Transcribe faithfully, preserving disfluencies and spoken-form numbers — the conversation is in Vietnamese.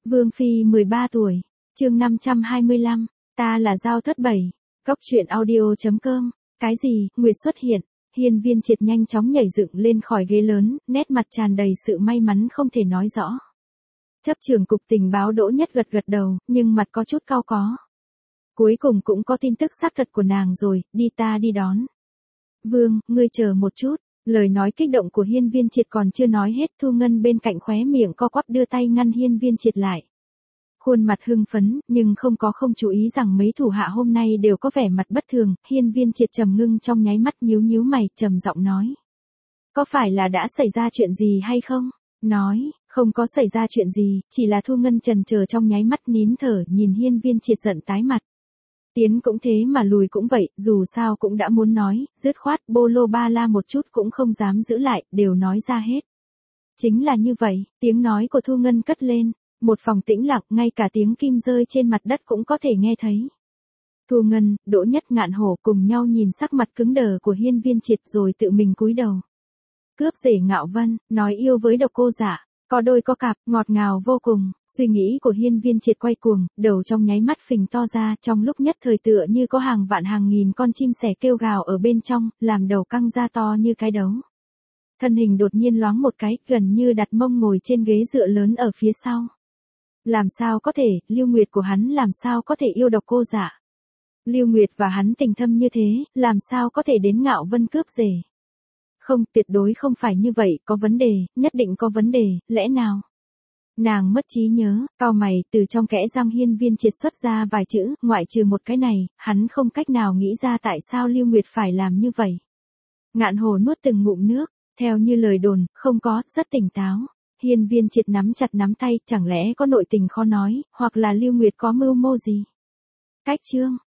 Vương Phi mười ba tuổi, chương năm trăm hai mươi lăm, ta là Giao Thất Bảy, Góc truyện audio chấm com, cái gì, Nguyệt xuất hiện, Hiên Viên Triệt nhanh chóng nhảy dựng lên khỏi ghế lớn, nét mặt tràn đầy sự may mắn không thể nói rõ. Chấp trưởng cục tình báo Đỗ Nhất gật gật đầu, nhưng mặt có chút cau có. Cuối cùng cũng có tin tức xác thật của nàng rồi, đi ta đi đón. Vương, ngươi chờ một chút. Lời nói kích động của Hiên Viên Triệt còn chưa nói hết, Thu Ngân bên cạnh khóe miệng co quắp đưa tay ngăn Hiên Viên Triệt lại. Khuôn mặt hưng phấn, nhưng không có không chú ý rằng mấy thủ hạ hôm nay đều có vẻ mặt bất thường. Hiên Viên Triệt trầm ngưng trong nháy mắt, nhíu nhíu mày, trầm giọng nói. Có phải là đã xảy ra chuyện gì hay không? Nói, không có xảy ra chuyện gì, chỉ là Thu Ngân chần chờ trong nháy mắt nín thở nhìn Hiên Viên Triệt giận tái mặt. Tiến cũng thế mà lùi cũng vậy, dù sao cũng đã muốn nói, dứt khoát, bô lô ba la một chút cũng không dám giữ lại, đều nói ra hết. Chính là như vậy, tiếng nói của Thu Ngân cất lên, một phòng tĩnh lặng, ngay cả tiếng kim rơi trên mặt đất cũng có thể nghe thấy. Thu Ngân, Đỗ Nhất, Ngạn Hổ cùng nhau nhìn sắc mặt cứng đờ của Hiên Viên Triệt rồi tự mình cúi đầu. Cướp rể Ngạo Vân, nói yêu với Độc Cô Dạ. Có đôi có cặp, ngọt ngào vô cùng, suy nghĩ của Hiên Viên Triệt quay cuồng, đầu trong nháy mắt phình to ra, trong lúc nhất thời tựa như có hàng vạn hàng nghìn con chim sẻ kêu gào ở bên trong, làm đầu căng ra to như cái đấu. Thân hình đột nhiên loáng một cái, gần như đặt mông ngồi trên ghế dựa lớn ở phía sau. Làm sao có thể, Lưu Nguyệt của hắn làm sao có thể yêu Độc Cô Dạ? Lưu Nguyệt và hắn tình thâm như thế, làm sao có thể đến Ngạo Vân cướp rể? Không, tuyệt đối không phải như vậy, có vấn đề, nhất định có vấn đề, lẽ nào? Nàng mất trí nhớ, cau mày, từ trong kẽ răng Hiên Viên Triệt xuất ra vài chữ, ngoại trừ một cái này, hắn không cách nào nghĩ ra tại sao Lưu Nguyệt phải làm như vậy. Ngạn Hổ nuốt từng ngụm nước, theo như lời đồn, không có, rất tỉnh táo. Hiên Viên Triệt nắm chặt nắm tay, chẳng lẽ có nội tình khó nói, hoặc là Lưu Nguyệt có mưu mô gì? Cách chương,